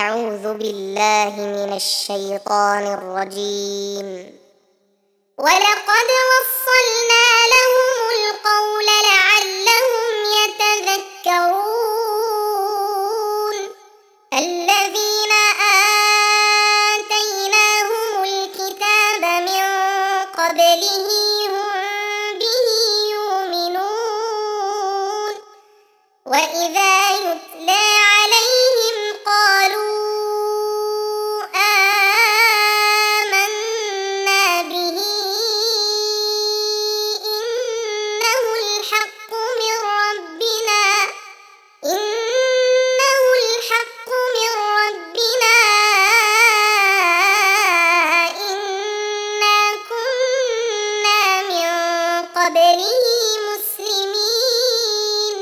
أعوذ بالله من الشيطان الرجيم. ولقد وصلنا لهم القول لعلهم يتذكرون. الذين آتيناهم الكتاب من قبله هم به يؤمنون. وإذا يتلى عليهم قالوا آمنا به إنه الحق من ربنا إنا كنا من قبله مسلمين.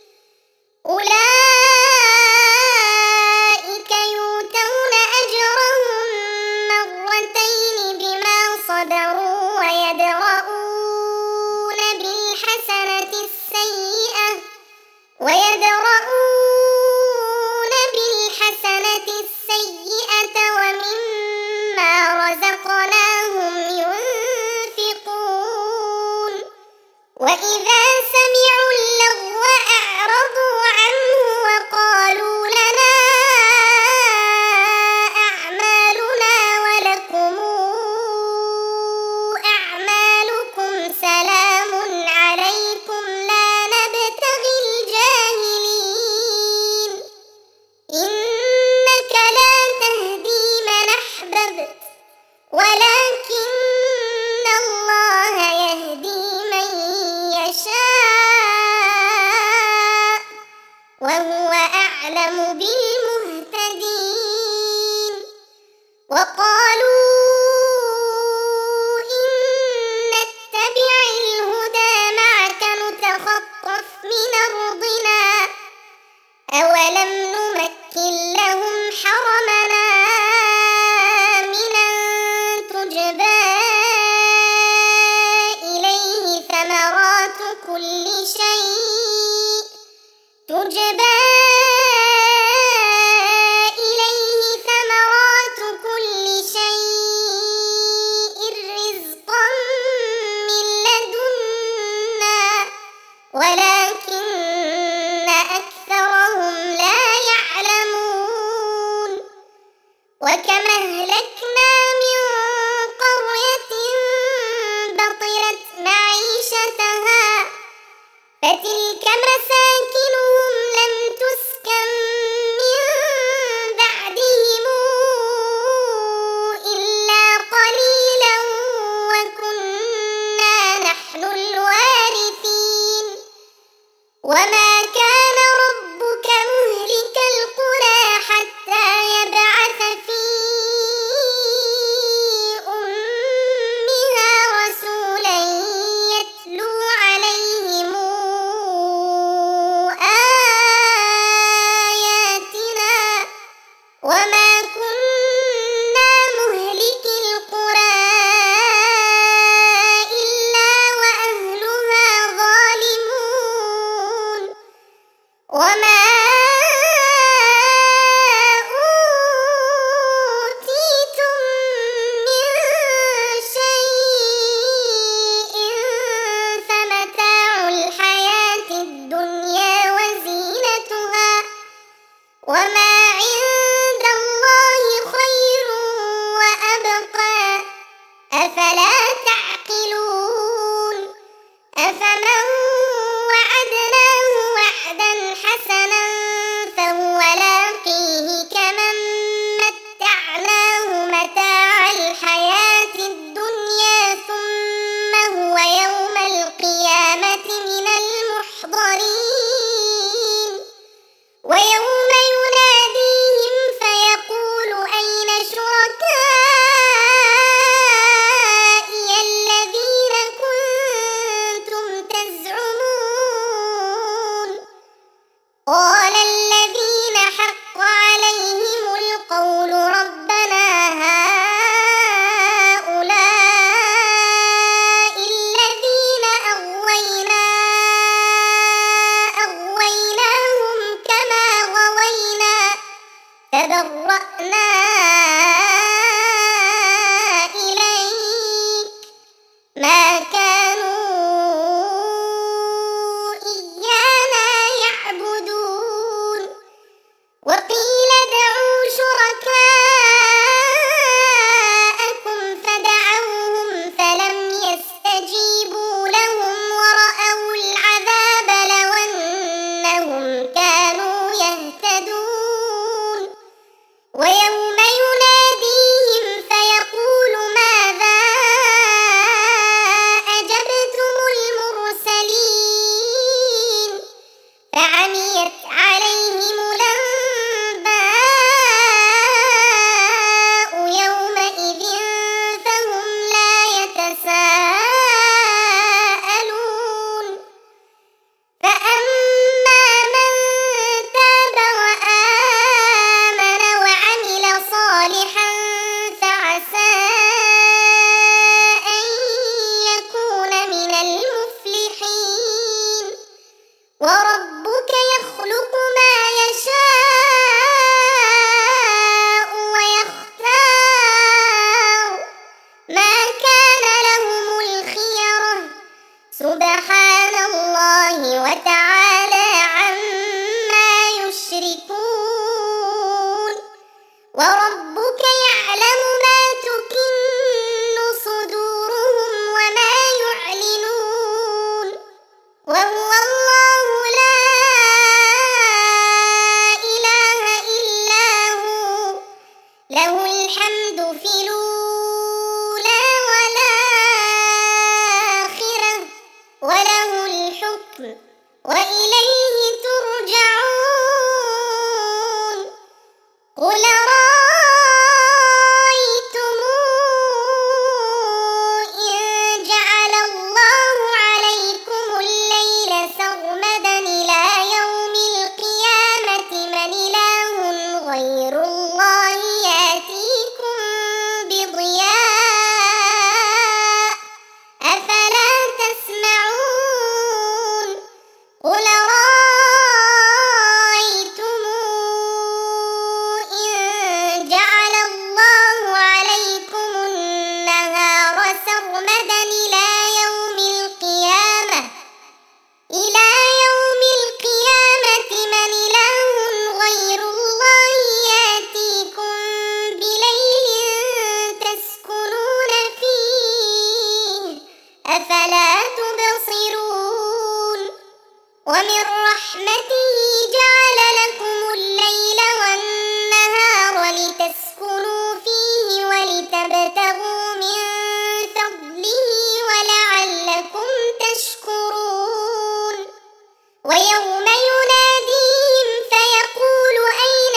أولئك يؤتون أجرهم مرتين بما صبروا ويدرؤون بالحسنة السيئة ومما رزقناهم ينفقون. وإذا سمعوا اللغو أعرضوا عنه وقالوا لنا أعمالنا ولكم أعمالكم سلام عليكم لا نبتغي الجاهلين. إنك لا تهدي من أحببت ولكن الله يهدي من يشاء وهو أعلم بالمهتدين. وقالوا إن نتبع الهدى معك نتخطف من أرضنا أولم نمكن لهم حرمنا آمنا تجبى إليه ثمرات كل شيء رزقا من لدنا ولكن أكثرهم لا يعلمون. وكم أهلكنا من قرية بطرت معيشتها فتلك مساكنهم لم تسكن من بعدهم إلا قليلا وكنا نحن الوارثين. وما كان ربك مهلك القرى حتى يبعث في أمها رسولا يتلو عليهم آياتنا وما كنا مهلك القرى إلا وأهلها ظالمون. وما أوتيتم من شيء فمتاع الحياة الدنيا وزينتها وما عند الله خير وأبقى أفلا تعقلون. أفمن وعدناه وعدا حسنا فهو لاقيه كمن متعناه متاع الحياة الدنيا ثم هو يوم القيامة من المحضرين. ويوم يناديهم تبرأنا إليك ما كانوا إيانا يعبدون وقيل ادعوا شركاءكم فدعوهم فلم يستجيبوا لهم ورأوا العذاب لو أنهم كانوا يهتدون ويوم يناديهم فيقول ماذا أجبتم المرسلين فعميت عليهم الأنباء يومئذ فهم لا يتساءلون فأما من تاب وآمن وعمل صالحا فعسى أن يكون من المفلحين وربك يخلق ما يشاء ويختار ما كان لهم الخيرة سبحان الله وتعالى عما يشركون وربك يعلم ما تكن صدورهم وما يعلنون وهو الله لا إله إلا هو له الحمد في الأولى والآخرة وله الحكم وإليه ترجعون قل رأيتم إن جعل الله عليكم الليل سرمدا إلى يوم القيامة من إله غير الله يأتيكم بضياء أفلا تسمعون قل رأيتم إن جعل الله عليكم النهار سرمدا إلى يوم القيامة من إله غير الله يأتيكم بليل تسكنون فيه أفلا تبصرون ومن رحمته جعل لكم الليل والنهار لتسكنوا فيه ولتبتغوا من فضله ولعلكم تشكرون ويوم يناديهم فيقول أين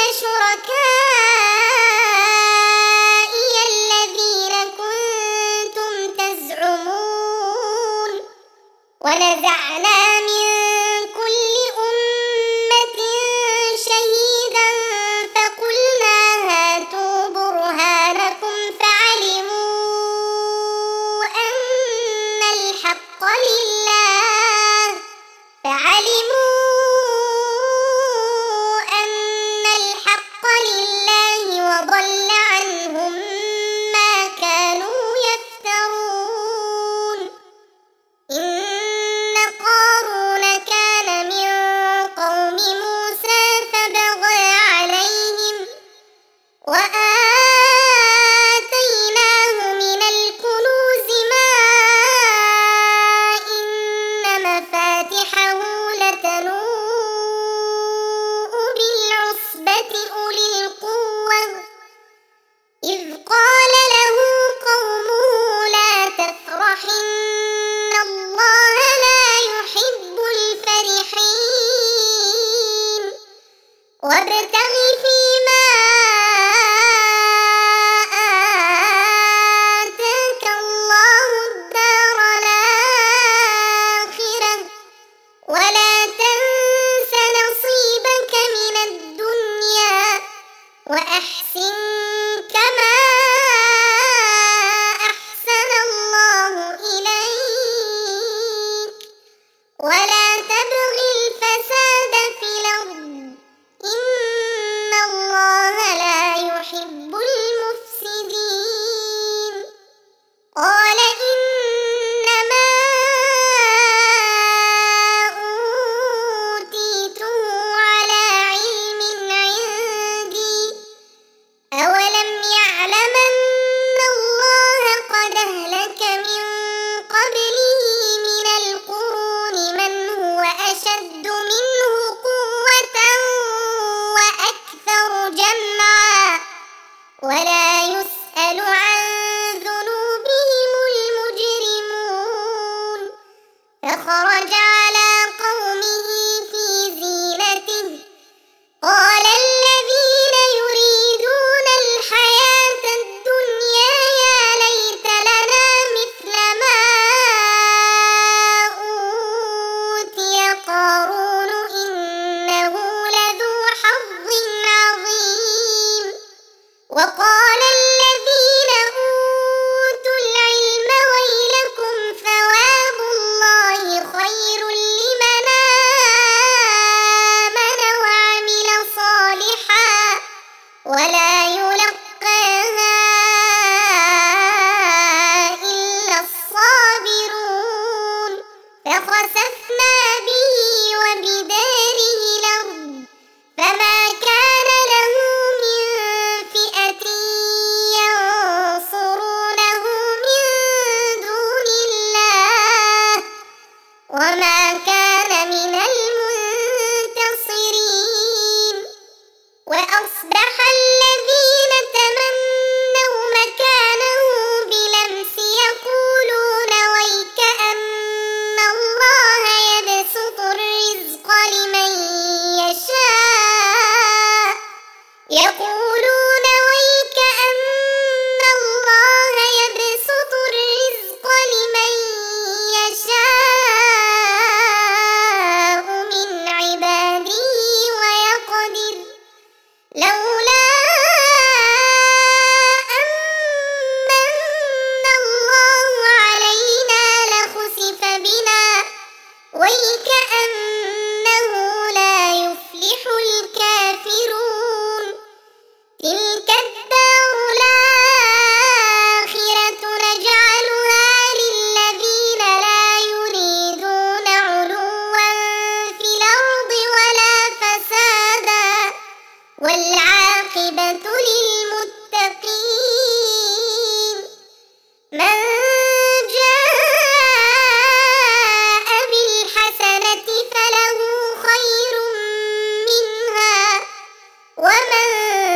شركائي الذين كنتم تزعمون ونزعنا من كل أمة شهيدا فقلنا هاتوا برهانكم فعلموا أن الحق لله وضل عنهم ما كانوا يفترون إن قارون كان من قوم موسى فبغى عليهم وآتيناه من الكنوز ما إن مفاتحه لتنوء بالعصبة أولي القوة إذ قال له قومه لا تفرح إن الله لا يحب الفرحين وابتغ فيما آتاك الله الدار الآخرة ولا تنس نصيبك من الدنيا وأحسن كما أحسن الله إليك ولا تبغ الفساد في الأرض إن الله جمعا ولا يسأل عن ذنوبهم المجرمون فخرج على قومه في زينته قال الذين يريدون الحياة الدنيا يا ليت لنا مثل ما أوتي قارون إنه لذو حظ عظيم وقال الذين أوتوا العلم ويلكم ثواب الله خير لمن آمن وعمل صالحا ولا يلقاها إلا الصابرون فخسفنا به وبداره الأرض فما كان له من فئة ينصرونه من دون الله وما كان من المنتصرين وأصبح الذين تمنوا مكانه بلمس يقولون ويك أن الله يبسط الرزق لمن يشاء يقولون ويك أن الله يبسط الرزق لمن يشاء من عباده ويقدر لولا أمن الله علينا لخسف بنا ويكأنه لا يفلح الكافرون تلك الدار الآخرة نجعلها للذين لا يريدون علوا في الأرض ولا فسادا والعاقبة للمتقين من جاء بالحسنة فله خير منها ومن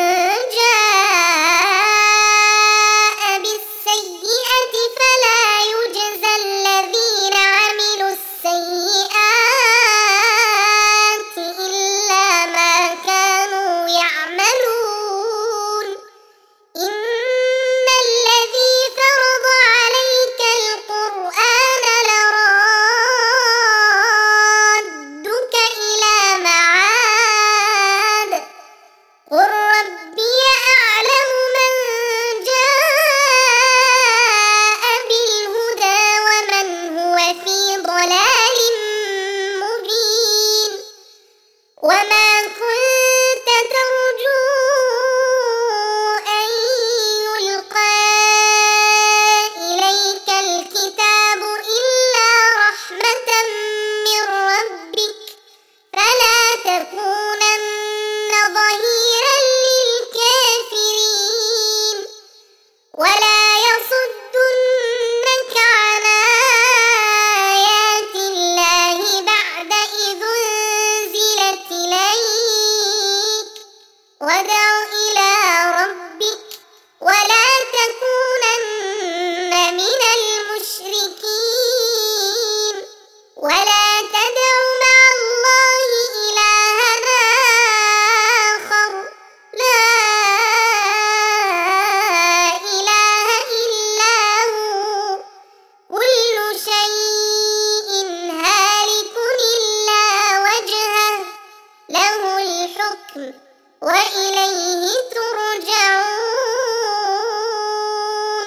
جاء بالسيئة فلا يجزى الذين عملوا السيئات إلا ما كانوا يعملون إن الذي فرض عليك القرآن لرادك إلى معاد قل ربي أعلم من جاء بالهدى ومن هو في ضلال مبين وما كنت ترجو أن يلقى إليك الكتاب إلا رحمة من ربك فلا تكونن ظهيرا للكافرين ولا يصدنك عن آيات الله بعد إذ أنزلت إليك وادع إلى ربك ولا تكونن من المشركين ولا تدع مع الله إلها آخر لا إله إلا هو كل شيء هالك إلا وجهه له الحكم وإليه ترجعون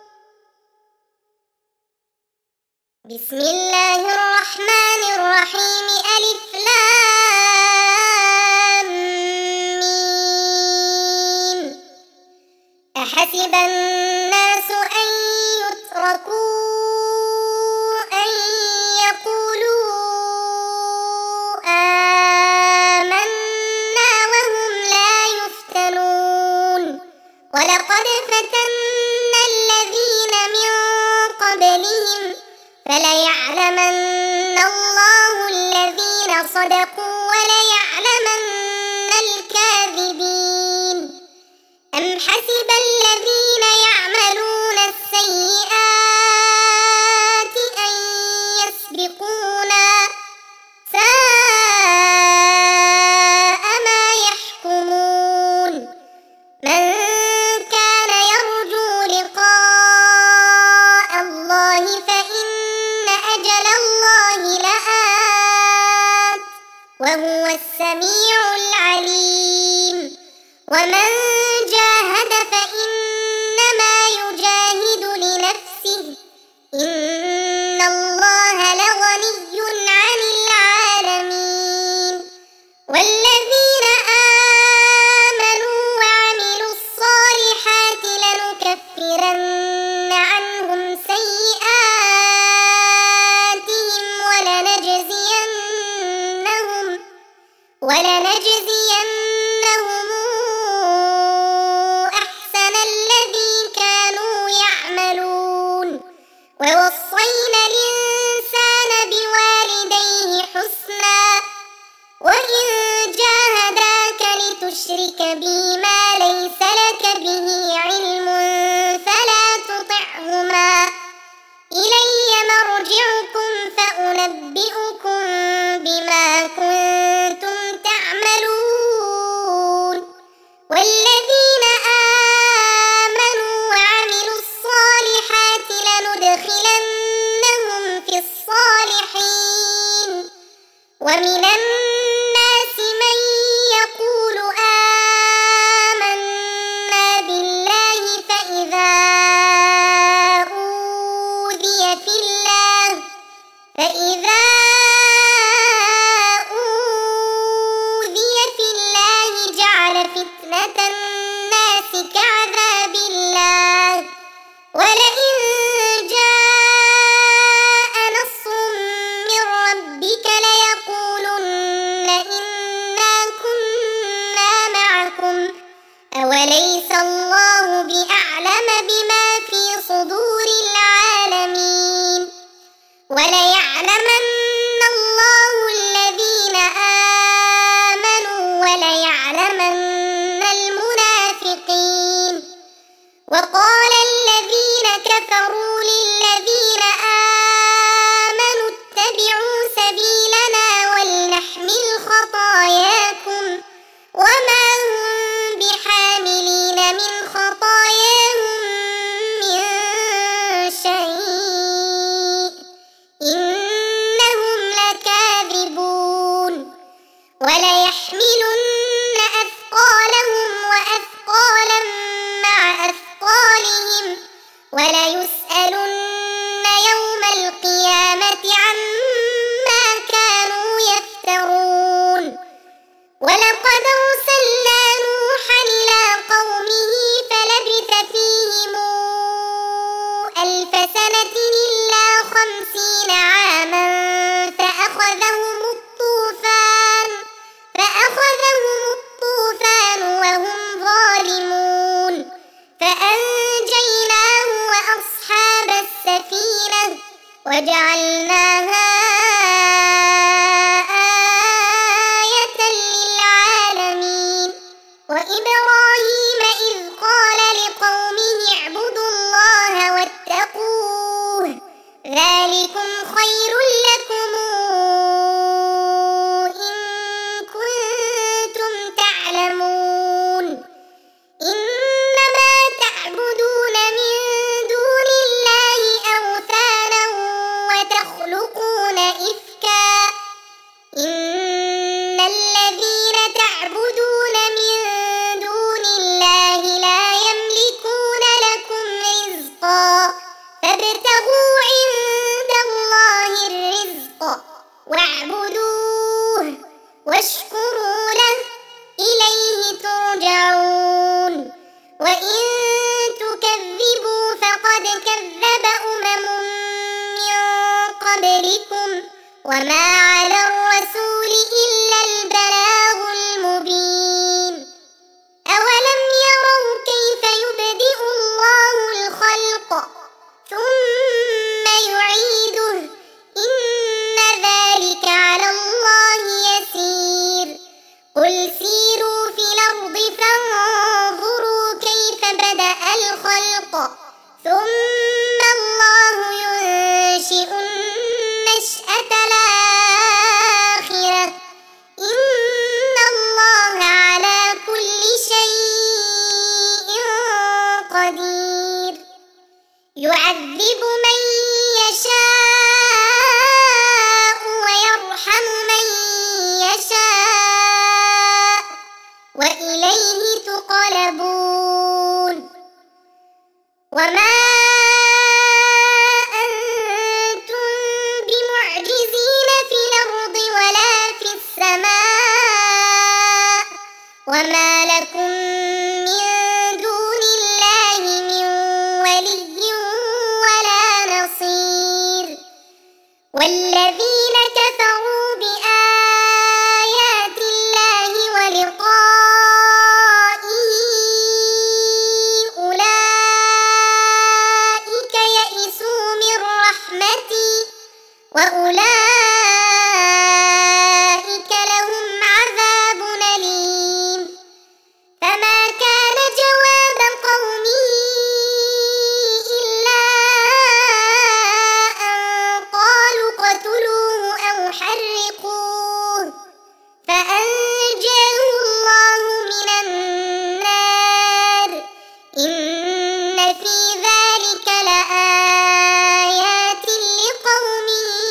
بسم الله الرحمن الرحيم ألف لام ميم أحسب الناس أن يتركوا أن يقولوا آمنا وهم لا يفتنون ولقد فتنا الذين من قبلهم فليعلمن الله الذين صدقوا وليعلمن الكاذبين ومن جاهد فإنما يجاهد لنفسه إن الله لغني عن العالمين والذين آمنوا وعملوا الصالحات لنكفرن عنهم سيئاتهم ولنجزينهم أحسن الذي كانوا يعملون ووصينا الإنسان بوالديه حسنا وإن جاهداك لتشرك بي ما ليس لك به علم فلا تطعهما إلي مرجعكم فأنبئكم بما كنتم تعملون والذين آمنوا وعملوا الصالحات لندخلنهم في الصالحين ومن الناس من يقول آمنا بالله فإذا أوذي في الله جعل فتنة الناس كعذاب الله ولئن جاء نصر من ربك ليقولن إنا كنا معكم أوليس الله بأعلم بما في صدور العالمين وليعلمن الله الذين آمنوا وليعلمن المنافقين وقال الذين كفروا للذين آمنوا اتبعوا سبيلنا ولنحمل خطاياكم وما هم بحاملين من خطاياهم من شيء إنهم لكاذبون وليحملن أثقالهم وأثقالا مع أثقالهم وليسألن يوم القيامة عما كانوا يفترون ولقد أرسلنا نوحا إلى قومه فلبث فيهم 1000 سنة إلا 50 عاما فأخذهم الطوفان وهم ظالمون فأنجيناه وأصحاب السفينة وجعلناها آية للعالمين وإبراهيم إذ قال لقومه اعبدوا الله واتقوه ذلكم خير لكم إن كنتم تعلمون إنما تعبدون من دون الله أوثانا وتخلقون إفكا إن الذين تعبدون من دون الله لا يملكون لكم رزقا فابتغوا عند الله الرزق واعبدوه واشكروا له إليه ترجعون وإن تكذبوا فقد كذب أمم من قبلكم وما على الرسول إلا البلاغ المبين أولم يروا كيف يبدئ الله الخلق ثم يعيده إن ذلك على الله يسير قل سيروا في الأرض فانظروا كيف بدأ الخلق ثم الله ينشئ النشأة الآخرة إن الله على كل شيء قدير يعذب من يشاء ويرحم من يشاء وإليه تقلبون وما أنتم بمعجزين في الأرض ولا في السماء وما لكم من دون الله من ولي ولا نصير والذين كفروا بآيات الله ولقائه أولئك يئسوا من رحمتي وأولئك لهم عذاب أليم فما كان جواب قومه إلا أن قالوا اقتلوه أو حرقوه فأنجاه الله من النار إن في ذلك لآيات لقوم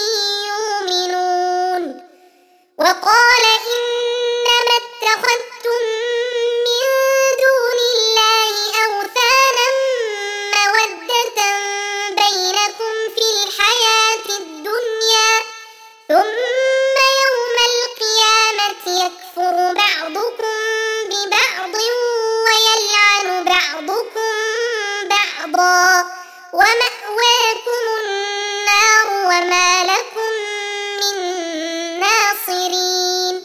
يؤمنون وقال إنما اتخذتم من دون الله أوثانا مودة بينكم في الحياة الدنيا ثم يوم القيامة يكفر بعضكم ببعض ويلعن بعضكم بعضا ومأواكم النار وما لكم من ناصرين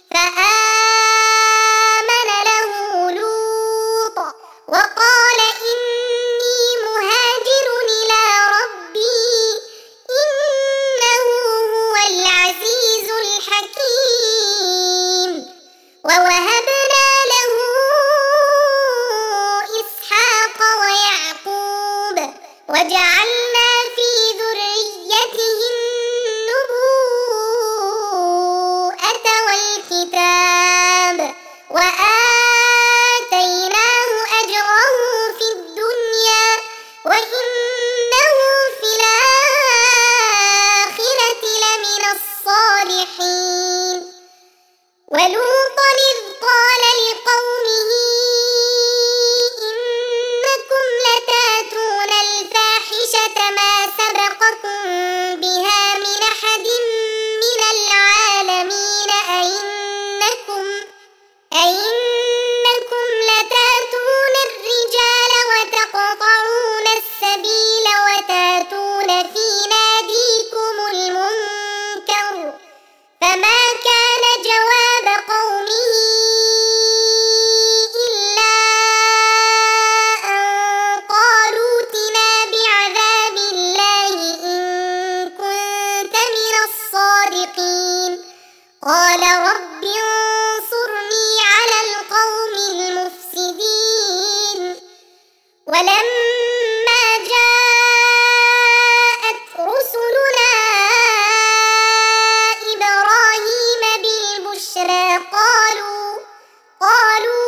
فآمن له لوط وقال إني مهاجر إلى ربي إنه هو العزيز الحكيم ووهبنا له إسحاق ويعقوب وجعلنا في ذريته النبوءة والكتاب وآتيناه أجره في الدنيا وإنه في الآخرة لمن الصالحين ولوطا إذ قال لقومه إنكم لتأتون الفاحشة ما سبقكم بها من أحد من العالمين أئنكم لتأتون الرجال وتقطعون السبيل وتأتون في ناديكم المنكر فما كان جواب قومه إلا أن قالوا ائتنا بعذاب الله إن كنت من الصادقين قال رب انصرني على القوم المفسدين ولما جاءت رسلنا إبراهيم بالبشرى قالوا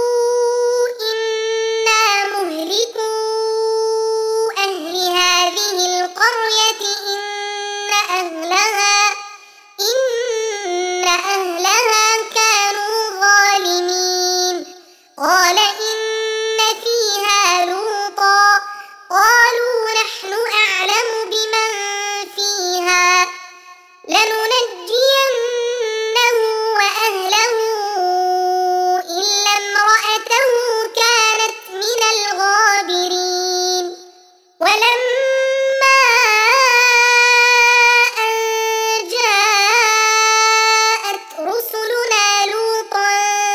إنا مهلكو أهل هذه القرية إن أهلها كانوا ظالمين قال إن فيها لوطا قالوا نحن أعلم بمن فيها لننجينه وأهله إلا امرأته كانت من الغابرين ولما أن جاءت رسلنا لوطا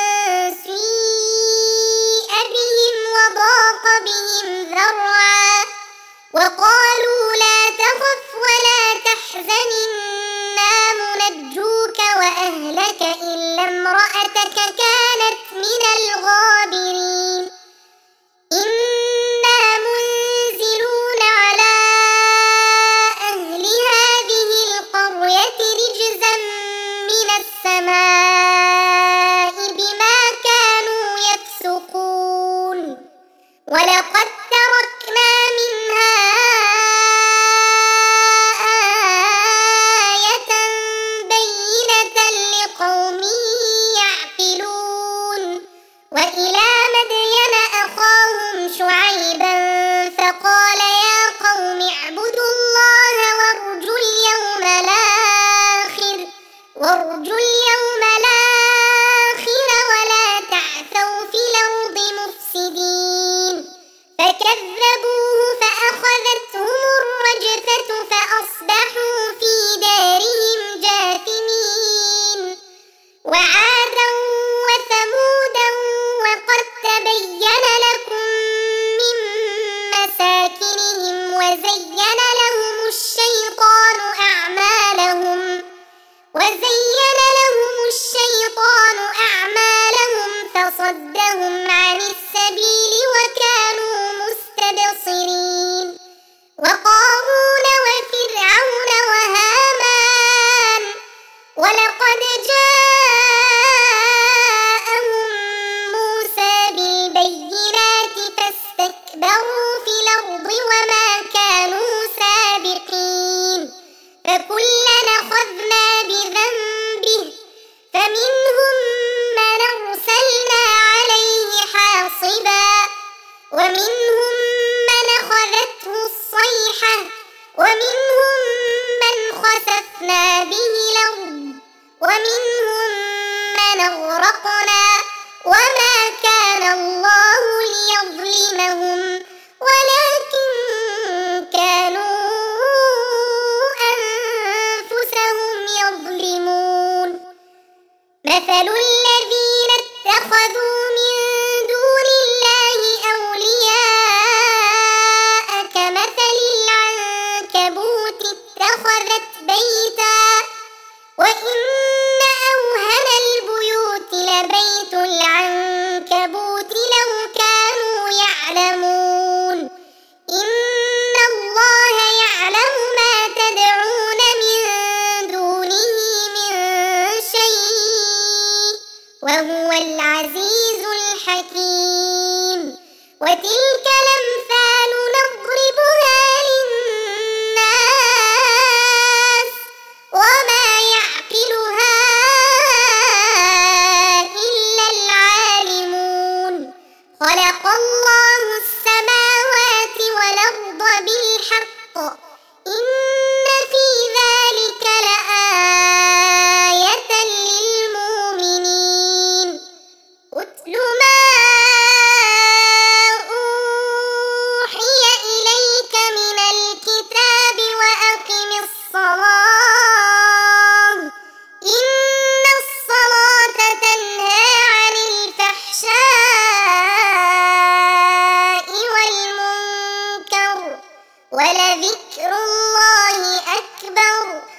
سيء بهم وضاق بهم ذرعا وقالوا لا تخف ولا تحزن إنا منجوك وأهلك إلا امرأتك كانت من الغابرين إنا منزلون على أهل هذه القرية رجزا من السماء بما كانوا يفسقون ولقد تركنا منها آية بينة لقوم يعقلون وإلى مدين أخاهم شعيبا وزين لكم من مساكنهم وزين لهم الشيطان أعمالهم فصدهم عن السبيل وكانوا مستبصرين وقارون وفرعون وهامان ولقد جاءهم موسى بالبينات فاستكبروا في الأرض وما كانوا سابقين فكلا أخذنا بذنبه فمنهم من أرسلنا عليه حاصبا ومنهم من أخذته الصيحة ومنهم من خسفنا به الأرض ومنهم من أغرقنا وما كان الله ليظلمهم ولكن كانوا أنفسهم يظلمون مثل الذين اتخذوا من دون الله أولياء كمثل العنكبوت اتخذت بيتا وإن أوهن البيوت لبيت العنكبوت لو كانوا يعلمون إن الله يعلم ما تدعون من دونه من شيء وهو العزيز الحكيم وتلك الأمثال نضربها للناس وما يعقلها إلا العالمون خلق الله السماوات والأرض بالحق إن في ذلك لآية للمؤمنين أتل ما أوحي إليك من الكتاب وأقم الصلاة إن الصلاة تنهى عن الفحشاء والمنكر ولذكر الله أكبر